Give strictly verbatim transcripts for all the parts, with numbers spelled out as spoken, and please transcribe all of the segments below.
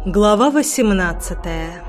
Глава восемнадцатая.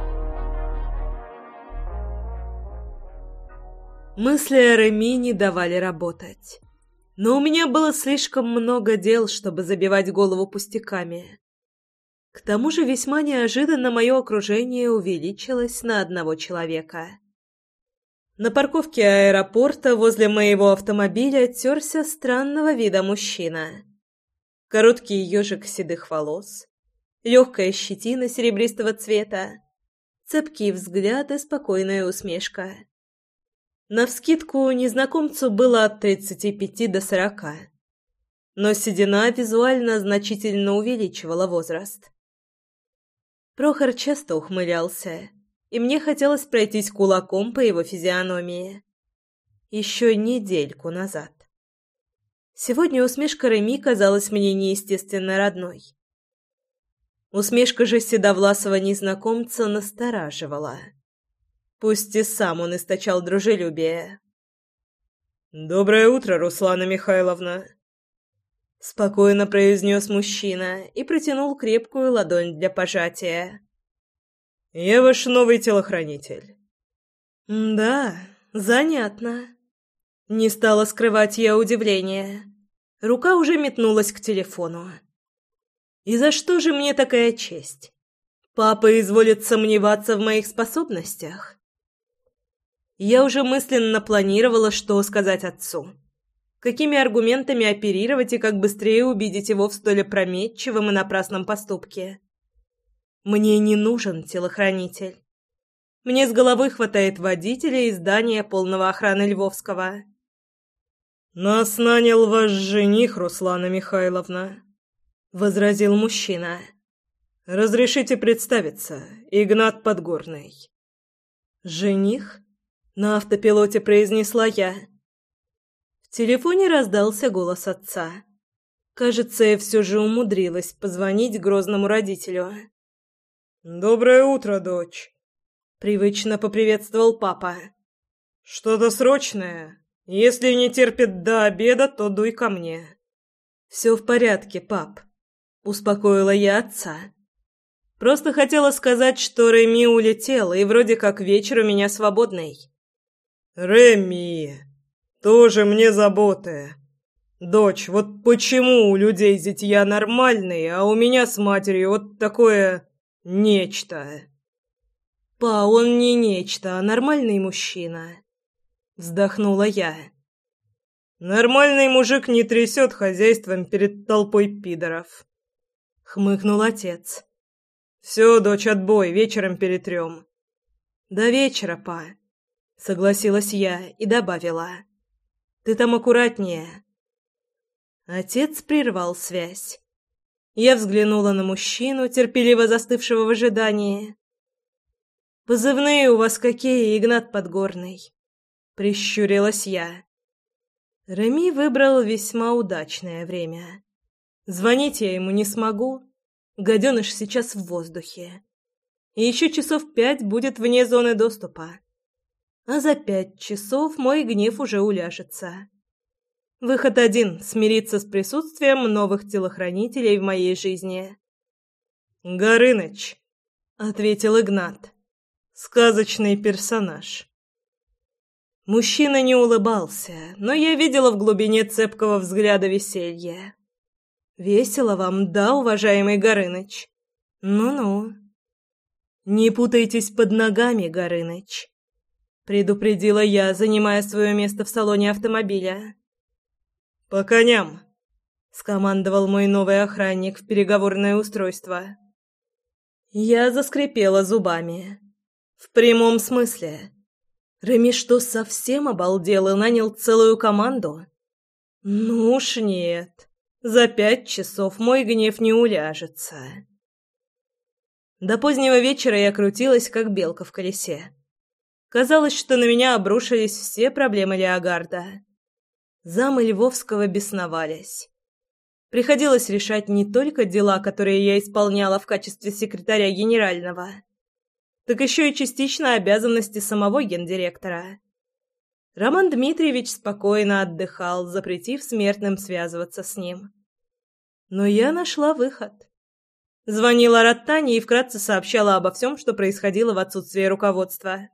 Мысли о Реми не давали работать. Но у меня было слишком много дел, чтобы забивать голову пустяками. К тому же весьма неожиданно мое окружение увеличилось на одного человека. На парковке аэропорта возле моего автомобиля терся странного вида мужчина. Короткий ежик седых волос, легкая щетина серебристого цвета, цепкий взгляд и спокойная усмешка. Навскидку незнакомцу было от тридцати пяти до сорока, но седина визуально значительно увеличивала возраст. Прохор часто ухмылялся, и мне хотелось пройтись кулаком по его физиономии. Еще недельку назад. Сегодня усмешка Реми казалась мне неестественно родной. Усмешка же седовласого незнакомца настораживала. Пусть и сам он источал дружелюбие. «Доброе утро, Руслана Михайловна!» Спокойно произнес мужчина и протянул крепкую ладонь для пожатия. «Я ваш новый телохранитель». «Да, занятно». Не стала скрывать я удивление. Рука уже метнулась к телефону. «И за что же мне такая честь? Папа изволит сомневаться в моих способностях?» Я уже мысленно планировала, что сказать отцу. Какими аргументами оперировать и как быстрее убедить его в столь опрометчивом и напрасном поступке. Мне не нужен телохранитель. Мне с головой хватает водителя и здания полного охраны Львовского. «Нас нанял ваш жених, Руслана Михайловна», — возразил мужчина. «Разрешите представиться, Игнат Подгорный». «Жених?» — на автопилоте произнесла я. В телефоне раздался голос отца. Кажется, я все же умудрилась позвонить грозному родителю. «Доброе утро, дочь», — привычно поприветствовал папа. «Что-то срочное? Если не терпит до обеда, то дуй ко мне». «Все в порядке, пап», — успокоила я отца. «Просто хотела сказать, что Реми улетел, и вроде как вечер у меня свободный». «Реми, тоже мне заботы. Дочь, вот почему у людей зятья нормальные, а у меня с матерью вот такое нечто?» «Па, он не нечто, а нормальный мужчина», — вздохнула я. «Нормальный мужик не трясет хозяйством перед толпой пидоров», — хмыкнул отец. «Все, дочь, отбой, вечером перетрем». «До вечера, па», — согласилась я и добавила. «Ты там аккуратнее». Отец прервал связь. Я взглянула на мужчину, терпеливо застывшего в ожидании. «Позывные у вас какие, Игнат Подгорный?» — прищурилась я. Реми выбрал весьма удачное время. Звонить я ему не смогу. Гаденыш сейчас в воздухе. И еще часов пять будет вне зоны доступа. А за пять часов мой гнев уже уляжется. Выход один — смириться с присутствием новых телохранителей в моей жизни. «Горыныч», — ответил Игнат. «Сказочный персонаж». Мужчина не улыбался, но я видела в глубине цепкого взгляда веселье. «Весело вам, да, уважаемый Горыныч? Ну-ну». «Не путайтесь под ногами, Горыныч», — предупредила я, занимая свое место в салоне автомобиля. «По коням», — скомандовал мой новый охранник в переговорное устройство. Я заскрипела зубами. В прямом смысле. Реми что, совсем обалдел и нанял целую команду? Ну уж нет. За пять часов мой гнев не уляжется. До позднего вечера я крутилась, как белка в колесе. Казалось, что на меня обрушились все проблемы Леогарда. Замы Львовского бесновались. Приходилось решать не только дела, которые я исполняла в качестве секретаря генерального, так еще и частично обязанности самого гендиректора. Роман Дмитриевич спокойно отдыхал, запретив смертным связываться с ним. Но я нашла выход. Звонила Раттане и вкратце сообщала обо всем, что происходило в отсутствие руководства.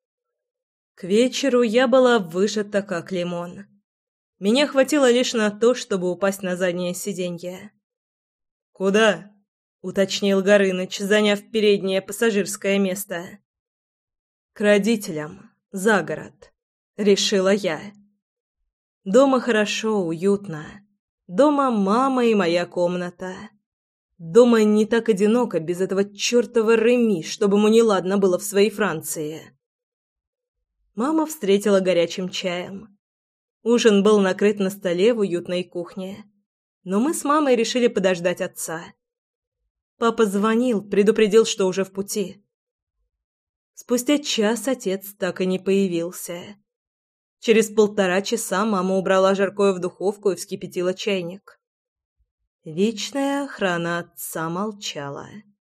К вечеру я была выжата как лимон. Меня хватило лишь на то, чтобы упасть на заднее сиденье. «Куда?» — уточнил Горыныч, заняв переднее пассажирское место. «К родителям, за город», — решила я. «Дома хорошо, уютно. Дома мама и моя комната. Дома не так одиноко без этого чертова Реми, чтобы ему неладно было в своей Франции». Мама встретила горячим чаем. Ужин был накрыт на столе в уютной кухне, но мы с мамой решили подождать отца. Папа звонил, предупредил, что уже в пути. Спустя час отец так и не появился. Через полтора часа мама убрала жаркое в духовку и вскипятила чайник. Вечная охрана отца молчала.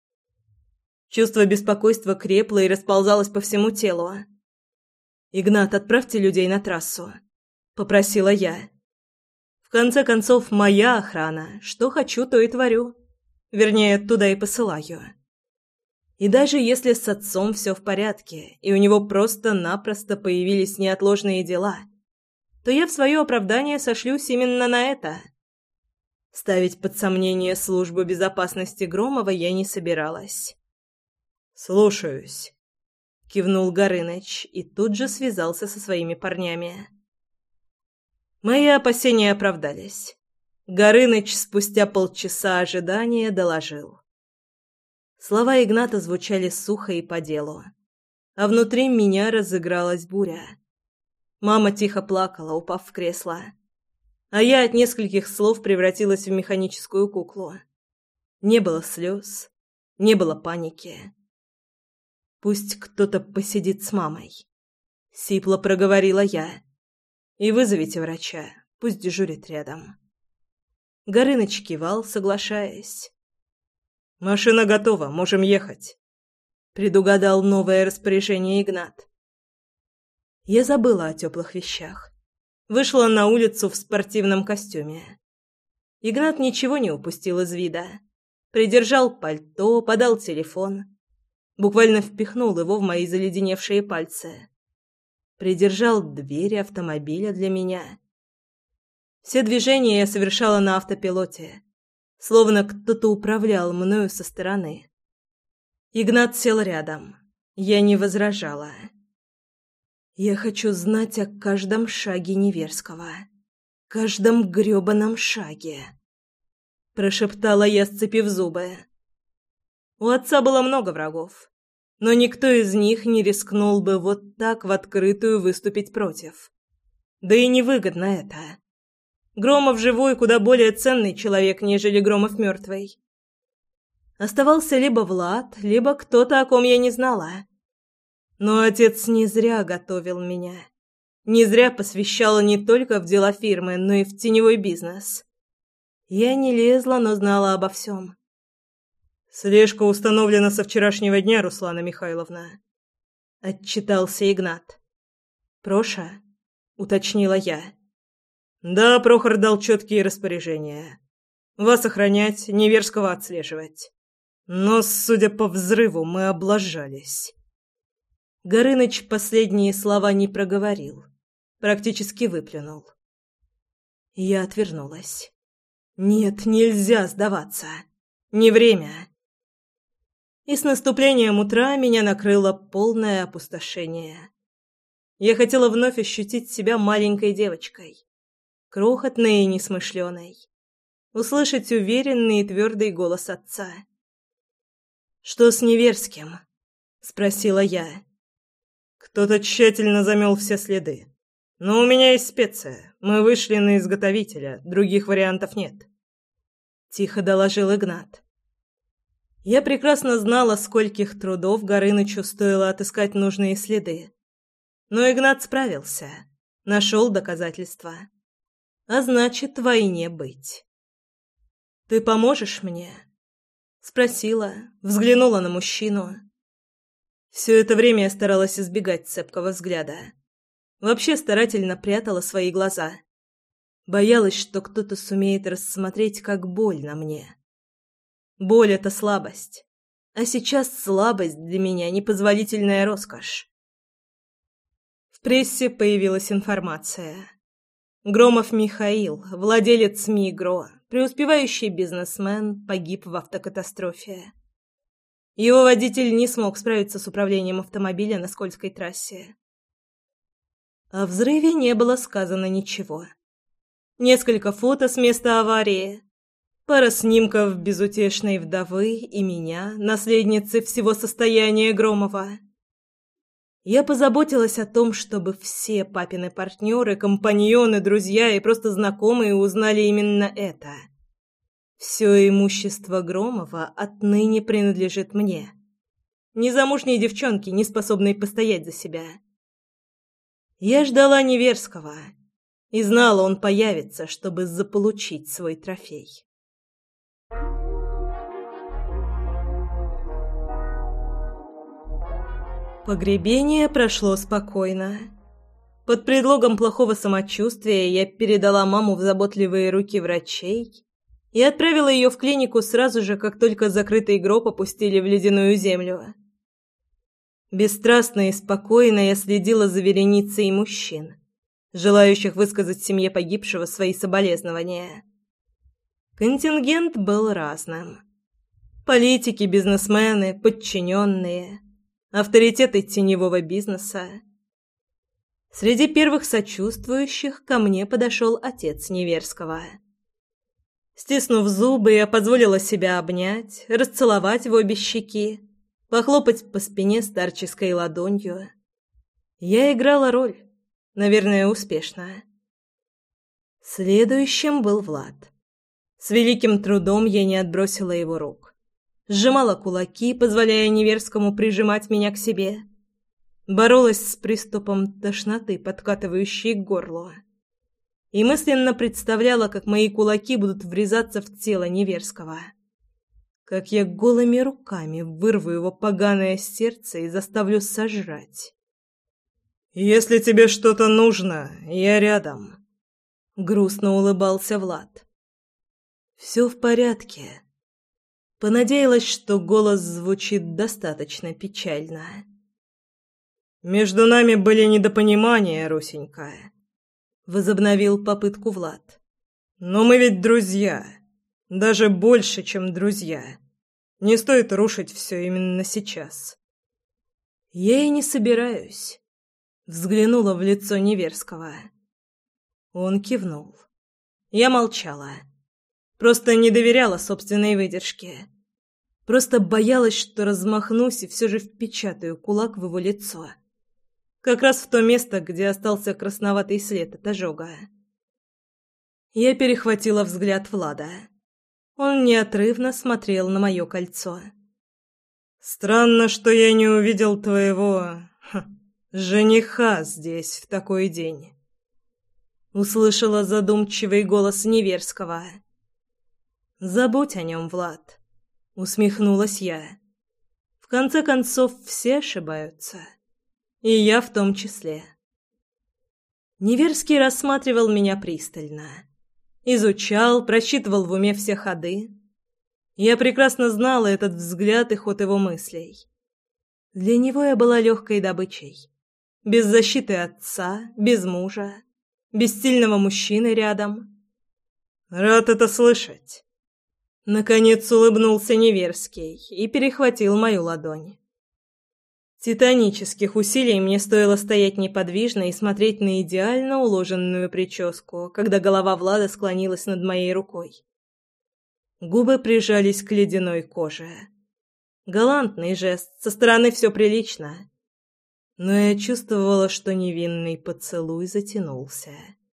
Чувство беспокойства крепло и расползалось по всему телу. «Игнат, отправьте людей на трассу», — попросила я. «В конце концов, моя охрана. Что хочу, то и творю. Вернее, туда и посылаю. И даже если с отцом все в порядке, и у него просто-напросто появились неотложные дела, то я в свое оправдание сошлюсь именно на это». Ставить под сомнение службу безопасности Громова я не собиралась. «Слушаюсь», — кивнул Горыныч и тут же связался со своими парнями. Мои опасения оправдались. Горыныч спустя полчаса ожидания доложил. Слова Игната звучали сухо и по делу, а внутри меня разыгралась буря. Мама тихо плакала, упав в кресло, а я от нескольких слов превратилась в механическую куклу. Не было слез, не было паники. «Пусть кто-то посидит с мамой», — сипло проговорила я. «И вызовите врача, пусть дежурит рядом». Горыныч кивал, соглашаясь. «Машина готова, можем ехать», — предугадал новое распоряжение Игнат. Я забыла о теплых вещах. Вышла на улицу в спортивном костюме. Игнат ничего не упустил из вида. Придержал пальто, подал телефон. Буквально впихнул его в мои заледеневшие пальцы. Придержал двери автомобиля для меня. Все движения я совершала на автопилоте, словно кто-то управлял мною со стороны. Игнат сел рядом. Я не возражала. «Я хочу знать о каждом шаге Неверского. Каждом грёбаном шаге», — прошептала я, сцепив зубы. У отца было много врагов, но никто из них не рискнул бы вот так в открытую выступить против. Да и невыгодно это. Громов живой куда более ценный человек, нежели Громов мертвый. Оставался либо Влад, либо кто-то, о ком я не знала. Но отец не зря готовил меня. Не зря посвящал не только в дела фирмы, но и в теневой бизнес. Я не лезла, но знала обо всем. «Слежка установлена со вчерашнего дня, Руслана Михайловна», — отчитался Игнат. «Проша?» — уточнила я. «Да, Прохор дал четкие распоряжения. Вас охранять, Неверского отслеживать. Но, судя по взрыву, мы облажались». Горыныч последние слова не проговорил, практически выплюнул. Я отвернулась. «Нет, нельзя сдаваться. Не время». И с наступлением утра меня накрыло полное опустошение. Я хотела вновь ощутить себя маленькой девочкой, крохотной и несмышленой, услышать уверенный и твердый голос отца. «Что с Неверским?» — спросила я. «Кто-то тщательно замел все следы. Но у меня есть специя. Мы вышли на изготовителя, других вариантов нет», — тихо доложил Игнат. Я прекрасно знала, скольких трудов Горынычу стоило отыскать нужные следы. Но Игнат справился, нашел доказательства. А значит, войне быть. «Ты поможешь мне?» — спросила, взглянула на мужчину. Все это время я старалась избегать цепкого взгляда. Вообще старательно прятала свои глаза. Боялась, что кто-то сумеет рассмотреть, как больно мне. Боль — это слабость. А сейчас слабость для меня — непозволительная роскошь. В прессе появилась информация. Громов Михаил, владелец «Мигро», преуспевающий бизнесмен, погиб в автокатастрофе. Его водитель не смог справиться с управлением автомобиля на скользкой трассе. О взрыве не было сказано ничего. Несколько фото с места аварии, пара снимков безутешной вдовы и меня, наследницы всего состояния Громова. Я позаботилась о том, чтобы все папины партнеры, компаньоны, друзья и просто знакомые узнали именно это. Все имущество Громова отныне принадлежит мне. Незамужней девчонке, не способной постоять за себя. Я ждала Неверского и знала, он появится, чтобы заполучить свой трофей. Погребение прошло спокойно. Под предлогом плохого самочувствия я передала маму в заботливые руки врачей и отправила ее в клинику сразу же, как только закрытый гроб опустили в ледяную землю. Бесстрастно и спокойно я следила за вереницей мужчин, желающих высказать семье погибшего свои соболезнования. Контингент был разным. Политики, бизнесмены, подчиненные, авторитеты теневого бизнеса. Среди первых сочувствующих ко мне подошел отец Неверского. Стиснув зубы, я позволила себя обнять, расцеловать в обе щеки, похлопать по спине старческой ладонью. Я играла роль, наверное, успешно. Следующим был Влад. С великим трудом я не отбросила его рук. Сжимала кулаки, позволяя Неверскому прижимать меня к себе. Боролась с приступом тошноты, подкатывающей к горлу. И мысленно представляла, как мои кулаки будут врезаться в тело Неверского. Как я голыми руками вырву его поганое сердце и заставлю сожрать. «Если тебе что-то нужно, я рядом», — грустно улыбался Влад. «Все в порядке». Понадеялась, что голос звучит достаточно печально. «Между нами были недопонимания, Русенька», — возобновил попытку Влад. «Но мы ведь друзья, даже больше, чем друзья. Не стоит рушить все именно сейчас». «Я и не собираюсь», — взглянула в лицо Неверского. Он кивнул. Я молчала. Просто не доверяла собственной выдержке. Просто боялась, что размахнусь и все же впечатаю кулак в его лицо. Как раз в то место, где остался красноватый след от ожога. Я перехватила взгляд Влада. Он неотрывно смотрел на мое кольцо. «Странно, что я не увидел твоего... Ха, жениха здесь в такой день», — услышала задумчивый голос Неверского. «Забудь о нем, Влад», — усмехнулась я. «В конце концов, все ошибаются. И я в том числе». Неверский рассматривал меня пристально. Изучал, просчитывал в уме все ходы. Я прекрасно знала этот взгляд и ход его мыслей. Для него я была легкой добычей. Без защиты отца, без мужа, без сильного мужчины рядом. «Рад это слышать». Наконец улыбнулся Неверский и перехватил мою ладонь. Титанических усилий мне стоило стоять неподвижно и смотреть на идеально уложенную прическу, когда голова Влада склонилась над моей рукой. Губы прижались к ледяной коже. Галантный жест, со стороны все прилично. Но я чувствовала, что невинный поцелуй затянулся.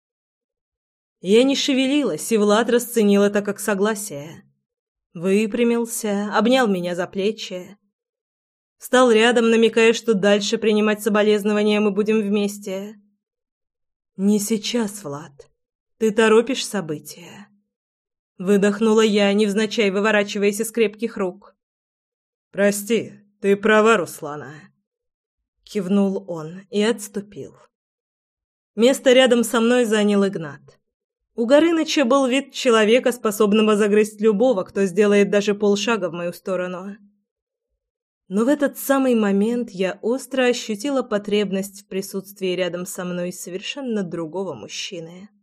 Я не шевелилась, и Влад расценил это как согласие. Выпрямился, обнял меня за плечи. Встал рядом, намекая, что дальше принимать соболезнования мы будем вместе. «Не сейчас, Влад. Ты торопишь события». Выдохнула я, невзначай выворачиваясь из крепких рук. «Прости, ты права, Руслана», — кивнул он и отступил. Место рядом со мной занял Игнат. У Горыныча был вид человека, способного загрызть любого, кто сделает даже полшага в мою сторону. Но в этот самый момент я остро ощутила потребность в присутствии рядом со мной совершенно другого мужчины.